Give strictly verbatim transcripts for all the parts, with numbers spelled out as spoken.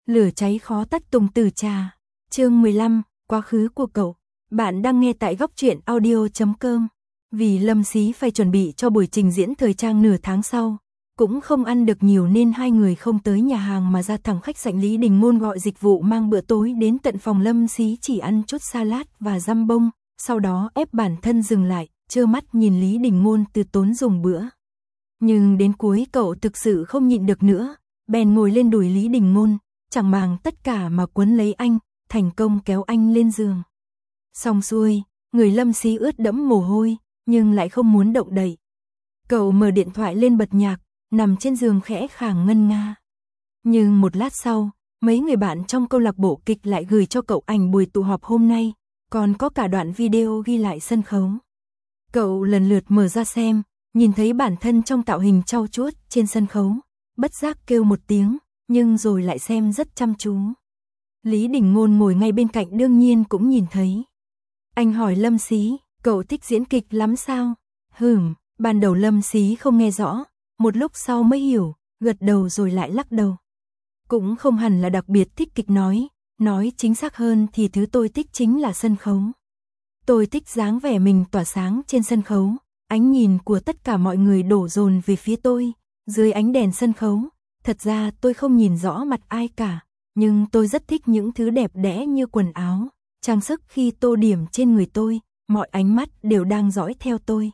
Lửa cháy khó tắt Tùng Tử Trà. Chương mười lăm, quá khứ của cậu. Bạn đang nghe tại góc truyện audio chấm com. Vì Lâm Xí phải chuẩn bị cho buổi trình diễn thời trang nửa tháng sau, cũng không ăn được nhiều nên hai người không tới nhà hàng mà ra thẳng khách sạn Lý Đình Ngôn gọi dịch vụ mang bữa tối đến tận phòng. Lâm Xí chỉ ăn chút salad và răm bông, sau đó ép bản thân dừng lại, trơ mắt nhìn Lý Đình Ngôn từ tốn dùng bữa. Nhưng đến cuối cậu thực sự không nhịn được nữa, bèn ngồi lên đùi Lý Đình Ngôn, chẳng màng tất cả mà quấn lấy anh, thành công kéo anh lên giường. Xong xuôi, người Lâm Xí ướt đẫm mồ hôi, nhưng lại không muốn động đậy. Cậu mở điện thoại lên bật nhạc, nằm trên giường khẽ khàng ngân nga. Nhưng một lát sau, mấy người bạn trong câu lạc bộ kịch lại gửi cho cậu ảnh buổi tụ họp hôm nay, còn có cả đoạn video ghi lại sân khấu. Cậu lần lượt mở ra xem, nhìn thấy bản thân trong tạo hình trau chuốt trên sân khấu, bất giác kêu một tiếng, nhưng rồi lại xem rất chăm chú. Lý Đình Ngôn ngồi ngay bên cạnh đương nhiên cũng nhìn thấy. Anh hỏi Lâm Xí, cậu thích diễn kịch lắm sao? Hừm, ban đầu Lâm Xí không nghe rõ, một lúc sau mới hiểu, gật đầu rồi lại lắc đầu. Cũng không hẳn là đặc biệt thích kịch nói, nói chính xác hơn thì thứ tôi thích chính là sân khấu. Tôi thích dáng vẻ mình tỏa sáng trên sân khấu, ánh nhìn của tất cả mọi người đổ dồn về phía tôi, dưới ánh đèn sân khấu. Thật ra tôi không nhìn rõ mặt ai cả, nhưng tôi rất thích những thứ đẹp đẽ như quần áo, trang sức khi tô điểm trên người tôi, mọi ánh mắt đều đang dõi theo tôi.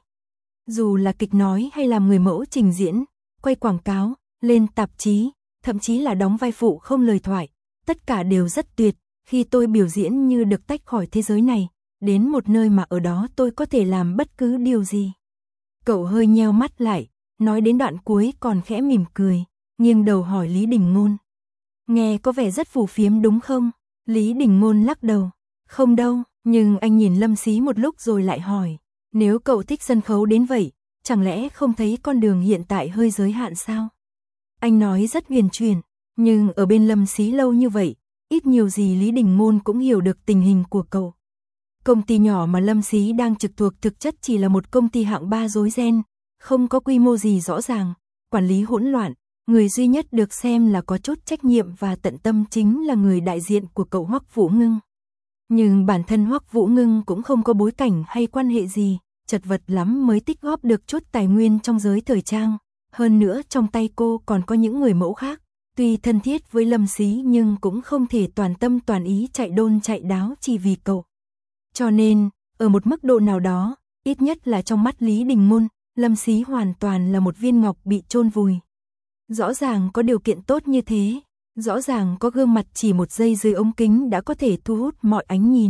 Dù là kịch nói hay làm người mẫu trình diễn, quay quảng cáo, lên tạp chí, thậm chí là đóng vai phụ không lời thoại, tất cả đều rất tuyệt, khi tôi biểu diễn như được tách khỏi thế giới này, đến một nơi mà ở đó tôi có thể làm bất cứ điều gì. Cậu hơi nheo mắt lại, nói đến đoạn cuối còn khẽ mỉm cười, nghiêng đầu hỏi Lý Đình Ngôn. Nghe có vẻ rất phù phiếm đúng không? Lý Đình Ngôn lắc đầu. Không đâu, nhưng anh nhìn Lâm Xí một lúc rồi lại hỏi. Nếu cậu thích sân khấu đến vậy, chẳng lẽ không thấy con đường hiện tại hơi giới hạn sao? Anh nói rất huyền chuyển, nhưng ở bên Lâm Xí lâu như vậy, ít nhiều gì Lý Đình Ngôn cũng hiểu được tình hình của cậu. Công ty nhỏ mà Lâm Xí đang trực thuộc thực chất chỉ là một công ty hạng ba rối ren, không có quy mô gì rõ ràng, quản lý hỗn loạn. Người duy nhất được xem là có chút trách nhiệm và tận tâm chính là người đại diện của cậu Hoắc Vũ Ngưng. Nhưng bản thân Hoắc Vũ Ngưng cũng không có bối cảnh hay quan hệ gì, chật vật lắm mới tích góp được chút tài nguyên trong giới thời trang. Hơn nữa trong tay cô còn có những người mẫu khác, tuy thân thiết với Lâm Xí nhưng cũng không thể toàn tâm toàn ý chạy đôn chạy đáo chỉ vì cậu. Cho nên, ở một mức độ nào đó, ít nhất là trong mắt Lý Đình Ngôn, Lâm Xí hoàn toàn là một viên ngọc bị chôn vùi. Rõ ràng có điều kiện tốt như thế, rõ ràng có gương mặt chỉ một giây dưới ống kính đã có thể thu hút mọi ánh nhìn.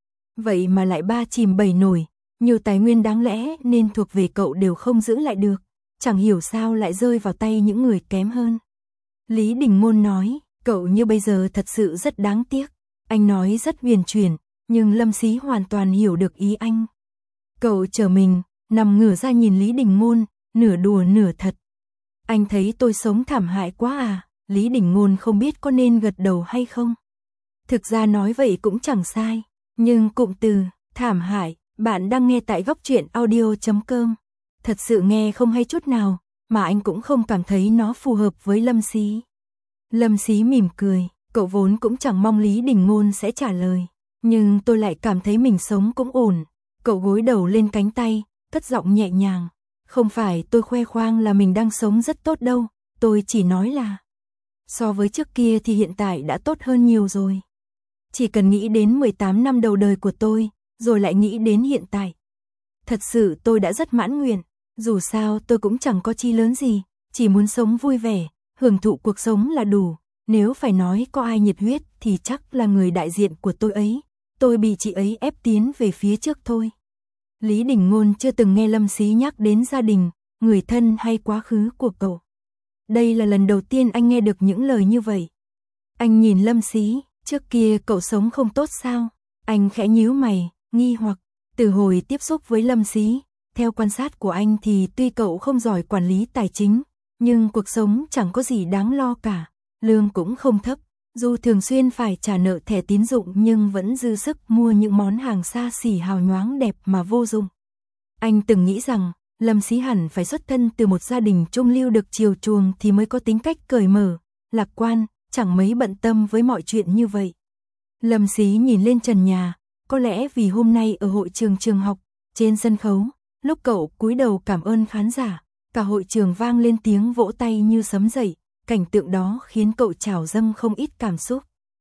Vậy mà lại ba chìm bảy nổi, nhiều tài nguyên đáng lẽ nên thuộc về cậu đều không giữ lại được, chẳng hiểu sao lại rơi vào tay những người kém hơn. Lý Đình Ngôn nói, cậu như bây giờ thật sự rất đáng tiếc. Anh nói rất huyền chuyển, nhưng Lâm Xí hoàn toàn hiểu được ý anh. Cậu trở mình, nằm ngửa ra nhìn Lý Đình Ngôn, nửa đùa nửa thật. Anh thấy tôi sống thảm hại quá à? Lý Đình Ngôn không biết có nên gật đầu hay không. Thực ra nói vậy cũng chẳng sai, nhưng cụm từ thảm hại, bạn đang nghe tại góc truyện audio chấm com. Thật sự nghe không hay chút nào, mà anh cũng không cảm thấy nó phù hợp với Lâm Xí. Lâm Xí mỉm cười, cậu vốn cũng chẳng mong Lý Đình Ngôn sẽ trả lời, nhưng tôi lại cảm thấy mình sống cũng ổn. Cậu gối đầu lên cánh tay, cất giọng nhẹ nhàng. Không phải tôi khoe khoang là mình đang sống rất tốt đâu, tôi chỉ nói là so với trước kia thì hiện tại đã tốt hơn nhiều rồi. Chỉ cần nghĩ đến mười tám năm đầu đời của tôi, rồi lại nghĩ đến hiện tại. Thật sự tôi đã rất mãn nguyện, dù sao tôi cũng chẳng có chi lớn gì, chỉ muốn sống vui vẻ, hưởng thụ cuộc sống là đủ. Nếu phải nói có ai nhiệt huyết thì chắc là người đại diện của tôi ấy, tôi bị chị ấy ép tiến về phía trước thôi. Lý Đình Ngôn chưa từng nghe Lâm Xí nhắc đến gia đình, người thân hay quá khứ của cậu. Đây là lần đầu tiên anh nghe được những lời như vậy. Anh nhìn Lâm Xí, trước kia cậu sống không tốt sao? Anh khẽ nhíu mày, nghi hoặc. Từ hồi tiếp xúc với Lâm Xí, theo quan sát của anh thì tuy cậu không giỏi quản lý tài chính, nhưng cuộc sống chẳng có gì đáng lo cả. Lương cũng không thấp, dù thường xuyên phải trả nợ thẻ tín dụng nhưng vẫn dư sức mua những món hàng xa xỉ hào nhoáng đẹp mà vô dụng. Anh từng nghĩ rằng, Lâm Xí hẳn phải xuất thân từ một gia đình trung lưu được chiều chuộng thì mới có tính cách cởi mở, lạc quan, chẳng mấy bận tâm với mọi chuyện như vậy. Lâm Xí nhìn lên trần nhà, có lẽ vì hôm nay ở hội trường trường học, trên sân khấu, lúc cậu cúi đầu cảm ơn khán giả, cả hội trường vang lên tiếng vỗ tay như sấm dậy, cảnh tượng đó khiến cậu trào dâng không ít cảm xúc.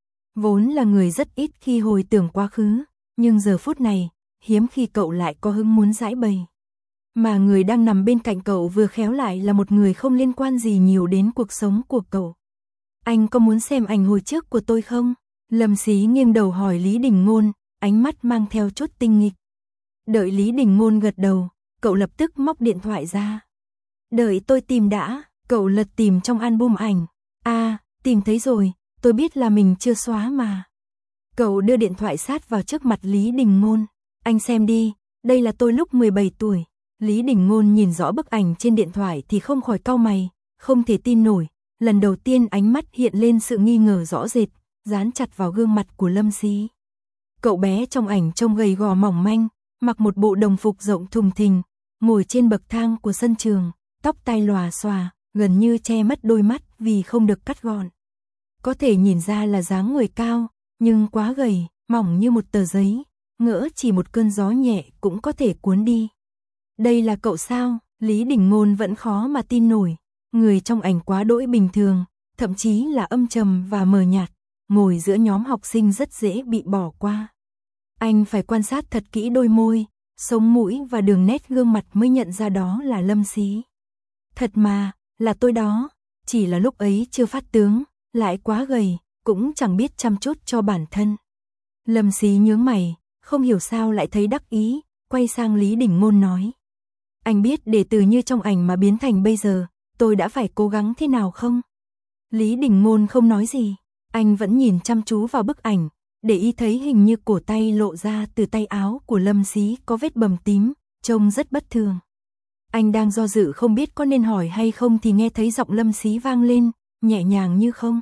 Vốn là người rất ít khi hồi tưởng quá khứ, nhưng giờ phút này, hiếm khi cậu lại có hứng muốn giải bày. Mà người đang nằm bên cạnh cậu vừa khéo lại là một người không liên quan gì nhiều đến cuộc sống của cậu. Anh có muốn xem ảnh hồi trước của tôi không? Lâm Xí nghiêng đầu hỏi Lý Đình Ngôn, ánh mắt mang theo chút tinh nghịch. Đợi Lý Đình Ngôn gật đầu, cậu lập tức móc điện thoại ra. Đợi tôi tìm đã, cậu lật tìm trong album ảnh. À, tìm thấy rồi, tôi biết là mình chưa xóa mà. Cậu đưa điện thoại sát vào trước mặt Lý Đình Ngôn. Anh xem đi, đây là tôi lúc mười bảy tuổi. Lý Đình Ngôn nhìn rõ bức ảnh trên điện thoại thì không khỏi cau mày, không thể tin nổi. Lần đầu tiên ánh mắt hiện lên sự nghi ngờ rõ rệt, dán chặt vào gương mặt của Lâm Xí. Cậu bé trong ảnh trông gầy gò mỏng manh, mặc một bộ đồng phục rộng thùng thình, ngồi trên bậc thang của sân trường, tóc tai lòa xòa, gần như che mất đôi mắt vì không được cắt gọn. Có thể nhìn ra là dáng người cao, nhưng quá gầy, mỏng như một tờ giấy, ngỡ chỉ một cơn gió nhẹ cũng có thể cuốn đi. Đây là cậu sao? Lý Đình Ngôn vẫn khó mà tin nổi. Người trong ảnh quá đỗi bình thường, thậm chí là âm trầm và mờ nhạt, ngồi giữa nhóm học sinh rất dễ bị bỏ qua. Anh phải quan sát thật kỹ đôi môi, sống mũi và đường nét gương mặt mới nhận ra đó là Lâm Xí. Thật mà, là tôi đó, chỉ là lúc ấy chưa phát tướng, lại quá gầy, cũng chẳng biết chăm chút cho bản thân. Lâm Xí nhướng mày, không hiểu sao lại thấy đắc ý, quay sang Lý Đình Ngôn nói. Anh biết để từ như trong ảnh mà biến thành bây giờ, tôi đã phải cố gắng thế nào không? Lý Đình Ngôn không nói gì, anh vẫn nhìn chăm chú vào bức ảnh, để ý thấy hình như cổ tay lộ ra từ tay áo của Lâm Xí có vết bầm tím, trông rất bất thường. Anh đang do dự không biết có nên hỏi hay không thì nghe thấy giọng Lâm Xí vang lên, nhẹ nhàng như không.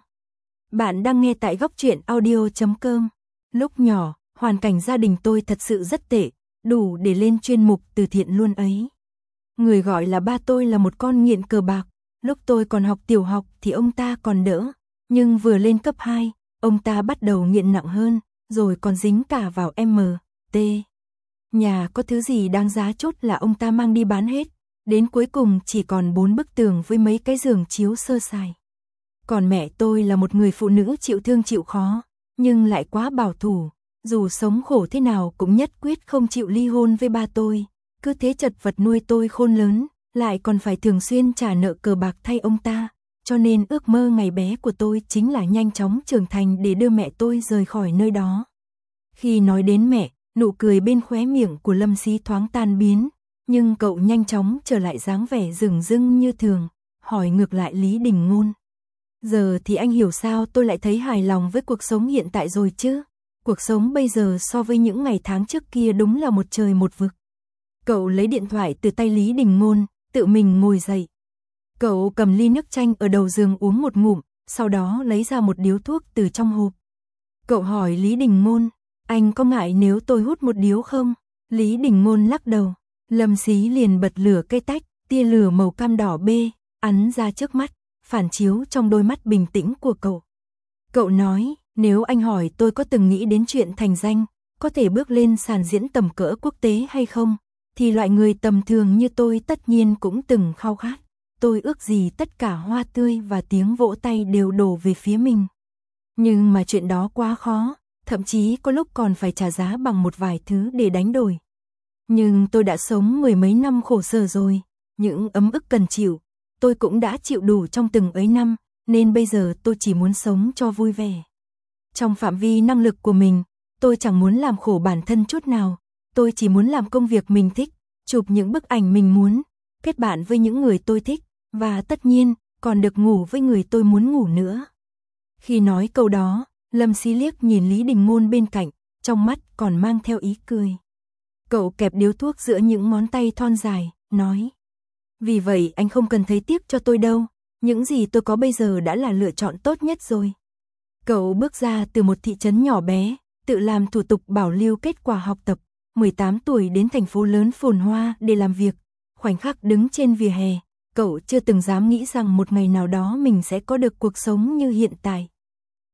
Bạn đang nghe tại góc truyện audio chấm com. Lúc nhỏ, hoàn cảnh gia đình tôi thật sự rất tệ, đủ để lên chuyên mục từ thiện luôn ấy. Người gọi là ba tôi là một con nghiện cờ bạc, lúc tôi còn học tiểu học thì ông ta còn đỡ, nhưng vừa lên cấp hai, ông ta bắt đầu nghiện nặng hơn, rồi còn dính cả vào em tê. Nhà có thứ gì đáng giá chốt là ông ta mang đi bán hết, đến cuối cùng chỉ còn bốn bức tường với mấy cái giường chiếu sơ sài. Còn mẹ tôi là một người phụ nữ chịu thương chịu khó, nhưng lại quá bảo thủ, dù sống khổ thế nào cũng nhất quyết không chịu ly hôn với ba tôi, cứ thế chật vật nuôi tôi khôn lớn, lại còn phải thường xuyên trả nợ cờ bạc thay ông ta, cho nên ước mơ ngày bé của tôi chính là nhanh chóng trưởng thành để đưa mẹ tôi rời khỏi nơi đó. Khi nói đến mẹ, nụ cười bên khóe miệng của Lâm Xí thoáng tan biến, nhưng cậu nhanh chóng trở lại dáng vẻ rừng rưng như thường, hỏi ngược lại Lý Đình Ngôn. Giờ thì anh hiểu sao tôi lại thấy hài lòng với cuộc sống hiện tại rồi chứ? Cuộc sống bây giờ so với những ngày tháng trước kia đúng là một trời một vực. Cậu lấy điện thoại từ tay Lý Đình Ngôn, tự mình ngồi dậy. Cậu cầm ly nước chanh ở đầu giường uống một ngụm, sau đó lấy ra một điếu thuốc từ trong hộp. Cậu hỏi Lý Đình Ngôn, anh có ngại nếu tôi hút một điếu không? Lý Đình Ngôn lắc đầu. Lâm Xí liền bật lửa cây tách, tia lửa màu cam đỏ bê, ắn ra trước mắt, phản chiếu trong đôi mắt bình tĩnh của cậu. Cậu nói, nếu anh hỏi tôi có từng nghĩ đến chuyện thành danh, có thể bước lên sàn diễn tầm cỡ quốc tế hay không, thì loại người tầm thường như tôi tất nhiên cũng từng khao khát. Tôi ước gì tất cả hoa tươi và tiếng vỗ tay đều đổ về phía mình. Nhưng mà chuyện đó quá khó, thậm chí có lúc còn phải trả giá bằng một vài thứ để đánh đổi. Nhưng tôi đã sống mười mấy năm khổ sở rồi, những ấm ức cần chịu, tôi cũng đã chịu đủ trong từng ấy năm, nên bây giờ tôi chỉ muốn sống cho vui vẻ. Trong phạm vi năng lực của mình, tôi chẳng muốn làm khổ bản thân chút nào, tôi chỉ muốn làm công việc mình thích, chụp những bức ảnh mình muốn, kết bạn với những người tôi thích, và tất nhiên, còn được ngủ với người tôi muốn ngủ nữa. Khi nói câu đó, Lâm Xí liếc nhìn Lý Đình Ngôn bên cạnh, trong mắt còn mang theo ý cười. Cậu kẹp điếu thuốc giữa những ngón tay thon dài, nói. Vì vậy anh không cần thấy tiếc cho tôi đâu, những gì tôi có bây giờ đã là lựa chọn tốt nhất rồi. Cậu bước ra từ một thị trấn nhỏ bé, tự làm thủ tục bảo lưu kết quả học tập, mười tám tuổi đến thành phố lớn phồn hoa để làm việc. Khoảnh khắc đứng trên vỉa hè, cậu chưa từng dám nghĩ rằng một ngày nào đó mình sẽ có được cuộc sống như hiện tại.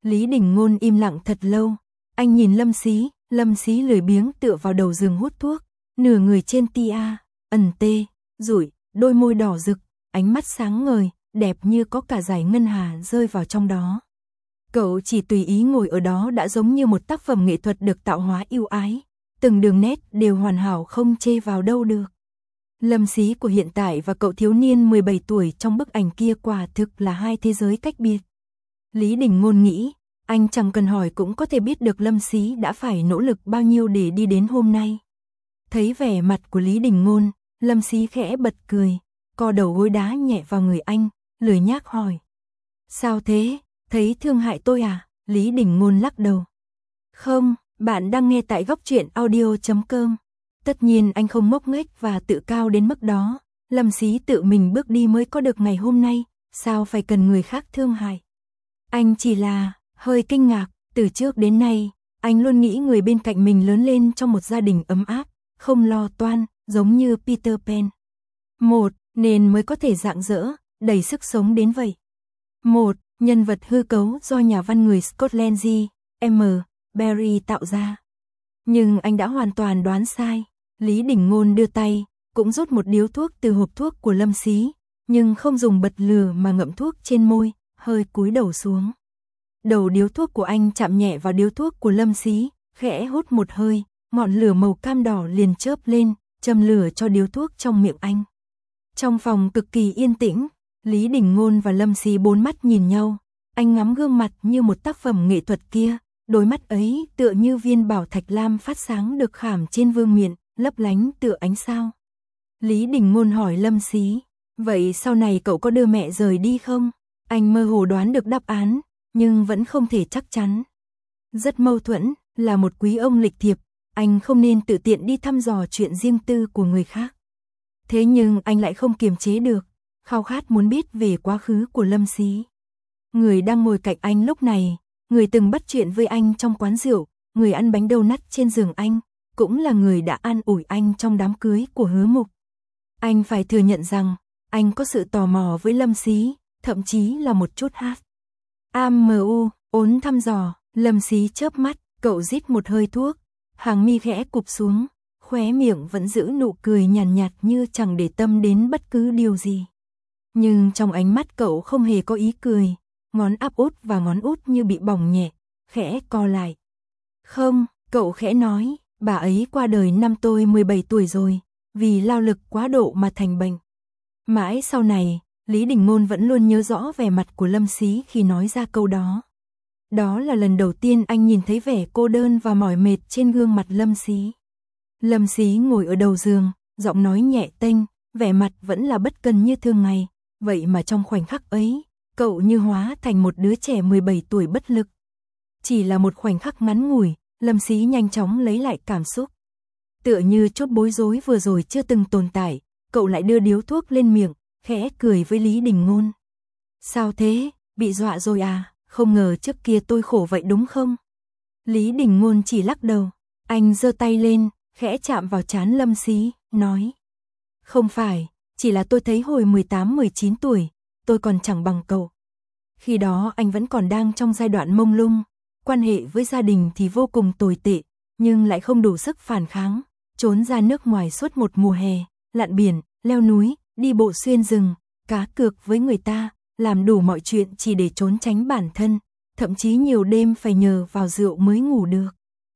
Lý Đình Ngôn im lặng thật lâu, anh nhìn Lâm Xí, Lâm Xí lười biếng tựa vào đầu giường hút thuốc, nửa người trên tia, ẩn tê, rủi, đôi môi đỏ rực, ánh mắt sáng ngời, đẹp như có cả dải ngân hà rơi vào trong đó. Cậu chỉ tùy ý ngồi ở đó đã giống như một tác phẩm nghệ thuật được tạo hóa ưu ái, từng đường nét đều hoàn hảo không chê vào đâu được. Lâm Xí của hiện tại và cậu thiếu niên mười bảy tuổi trong bức ảnh kia quả thực là hai thế giới cách biệt. Lý Đình Ngôn nghĩ, anh chẳng cần hỏi cũng có thể biết được Lâm Xí đã phải nỗ lực bao nhiêu để đi đến hôm nay. Thấy vẻ mặt của Lý Đình Ngôn, Lâm Xí khẽ bật cười, co đầu gối đá nhẹ vào người anh, lười nhác hỏi. Sao thế, thấy thương hại tôi à? Lý Đình Ngôn lắc đầu. Không, bạn đang nghe tại góc truyện audio chấm com. Tất nhiên anh không ngốc nghếch và tự cao đến mức đó, Lâm Xí tự mình bước đi mới có được ngày hôm nay, sao phải cần người khác thương hại. Anh chỉ là hơi kinh ngạc, từ trước đến nay, anh luôn nghĩ người bên cạnh mình lớn lên trong một gia đình ấm áp, không lo toan, giống như Peter Pan. Một, nên mới có thể rạng rỡ, đầy sức sống đến vậy. Một, nhân vật hư cấu do nhà văn người Scotland G. M. Barrie tạo ra. Nhưng anh đã hoàn toàn đoán sai. Lý Đình Ngôn đưa tay, cũng rút một điếu thuốc từ hộp thuốc của Lâm Xí, nhưng không dùng bật lửa mà ngậm thuốc trên môi, hơi cúi đầu xuống. Đầu điếu thuốc của anh chạm nhẹ vào điếu thuốc của Lâm Xí, khẽ hút một hơi, ngọn lửa màu cam đỏ liền chớp lên, châm lửa cho điếu thuốc trong miệng anh. Trong phòng cực kỳ yên tĩnh, Lý Đình Ngôn và Lâm Xí bốn mắt nhìn nhau, anh ngắm gương mặt như một tác phẩm nghệ thuật kia, đôi mắt ấy tựa như viên bảo thạch lam phát sáng được khảm trên vương miện, lấp lánh tựa ánh sao. Lý Đình Ngôn hỏi Lâm Xí, vậy sau này cậu có đưa mẹ rời đi không? Anh mơ hồ đoán được đáp án, nhưng vẫn không thể chắc chắn. Rất mâu thuẫn, là một quý ông lịch thiệp, anh không nên tự tiện đi thăm dò chuyện riêng tư của người khác. Thế nhưng anh lại không kiềm chế được, khao khát muốn biết về quá khứ của Lâm Xí. Người đang ngồi cạnh anh lúc này, người từng bắt chuyện với anh trong quán rượu, người ăn bánh donut trên giường anh, cũng là người đã an ủi anh trong đám cưới của Hứa Mục. Anh phải thừa nhận rằng, anh có sự tò mò với Lâm Xí, thậm chí là một chút hát. a em u, ốn thăm dò, Lâm Xí chớp mắt, cậu rít một hơi thuốc, hàng mi khẽ cụp xuống, khóe miệng vẫn giữ nụ cười nhàn nhạt, nhạt như chẳng để tâm đến bất cứ điều gì. Nhưng trong ánh mắt cậu không hề có ý cười, ngón áp út và ngón út như bị bỏng nhẹ, khẽ co lại. Không, cậu khẽ nói, bà ấy qua đời năm tôi mười bảy tuổi rồi, vì lao lực quá độ mà thành bệnh. Mãi sau này, Lý Đình Ngôn vẫn luôn nhớ rõ vẻ mặt của Lâm Xí khi nói ra câu đó. Đó là lần đầu tiên anh nhìn thấy vẻ cô đơn và mỏi mệt trên gương mặt Lâm Xí. Lâm Xí ngồi ở đầu giường, giọng nói nhẹ tênh, vẻ mặt vẫn là bất cần như thường ngày, vậy mà trong khoảnh khắc ấy, cậu như hóa thành một đứa trẻ mười bảy tuổi bất lực. Chỉ là một khoảnh khắc ngắn ngủi, Lâm Xí nhanh chóng lấy lại cảm xúc. Tựa như chốt bối rối vừa rồi chưa từng tồn tại, cậu lại đưa điếu thuốc lên miệng, khẽ cười với Lý Đình Ngôn. Sao thế, bị dọa rồi à, không ngờ trước kia tôi khổ vậy đúng không? Lý Đình Ngôn chỉ lắc đầu, anh giơ tay lên, khẽ chạm vào trán Lâm Xí, nói. Không phải, chỉ là tôi thấy hồi mười tám mười chín tuổi, tôi còn chẳng bằng cậu. Khi đó anh vẫn còn đang trong giai đoạn mông lung, quan hệ với gia đình thì vô cùng tồi tệ, nhưng lại không đủ sức phản kháng, trốn ra nước ngoài suốt một mùa hè, lặn biển, leo núi, đi bộ xuyên rừng, cá cược với người ta, làm đủ mọi chuyện chỉ để trốn tránh bản thân, thậm chí nhiều đêm phải nhờ vào rượu mới ngủ được.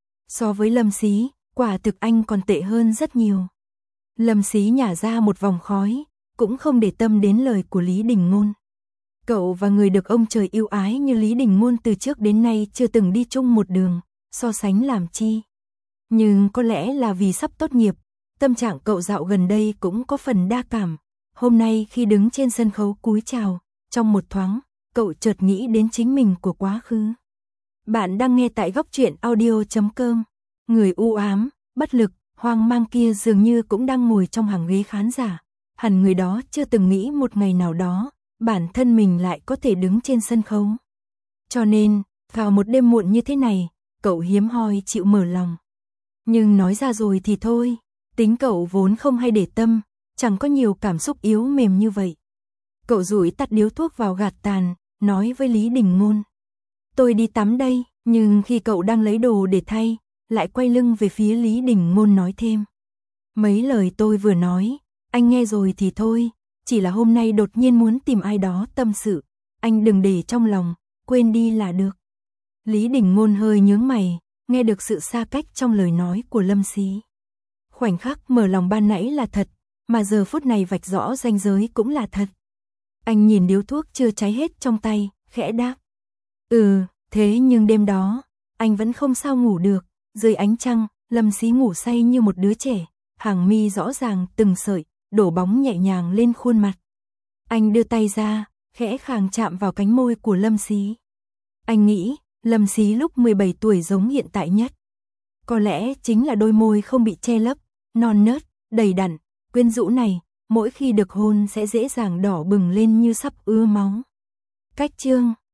So với Lâm Xí, quả thực anh còn tệ hơn rất nhiều. Lâm Xí nhả ra một vòng khói, cũng không để tâm đến lời của Lý Đình Ngôn. Cậu và người được ông trời yêu ái như Lý Đình Ngôn từ trước đến nay chưa từng đi chung một đường, so sánh làm chi. Nhưng có lẽ là vì sắp tốt nghiệp, tâm trạng cậu dạo gần đây cũng có phần đa cảm. Hôm nay khi đứng trên sân khấu cúi chào, trong một thoáng, cậu chợt nghĩ đến chính mình của quá khứ. Bạn đang nghe tại góc truyện audio chấm com. Người u ám, bất lực, hoang mang kia dường như cũng đang ngồi trong hàng ghế khán giả. Hẳn người đó chưa từng nghĩ một ngày nào đó, bản thân mình lại có thể đứng trên sân khấu. Cho nên, vào một đêm muộn như thế này, cậu hiếm hoi chịu mở lòng. Nhưng nói ra rồi thì thôi, tính cậu vốn không hay để tâm, chẳng có nhiều cảm xúc yếu mềm như vậy. Cậu rủi tắt điếu thuốc vào gạt tàn, nói với Lý Đình Ngôn. tôi đi tắm đây, nhưng khi cậu đang lấy đồ để thay, lại quay lưng về phía Lý Đình Ngôn nói thêm. Mấy lời tôi vừa nói, anh nghe rồi thì thôi, chỉ là hôm nay đột nhiên muốn tìm ai đó tâm sự, anh đừng để trong lòng, quên đi là được. Lý Đình Ngôn hơi nhướng mày, nghe được sự xa cách trong lời nói của Lâm Xí. Khoảnh khắc mở lòng ban nãy là thật, mà giờ phút này vạch rõ ranh giới cũng là thật. Anh nhìn điếu thuốc chưa cháy hết trong tay, khẽ đáp. Ừ, thế nhưng đêm đó, anh vẫn không sao ngủ được, dưới ánh trăng, Lâm Xí ngủ say như một đứa trẻ, hàng mi rõ ràng từng sợi, đổ bóng nhẹ nhàng lên khuôn mặt. Anh đưa tay ra, khẽ khàng chạm vào cánh môi của Lâm Xí. Anh nghĩ, Lâm Xí lúc mười bảy tuổi giống hiện tại nhất. Có lẽ chính là đôi môi không bị che lấp, non nớt, đầy đặn, quyến rũ này, mỗi khi được hôn sẽ dễ dàng đỏ bừng lên như sắp ứa máu. Cách chương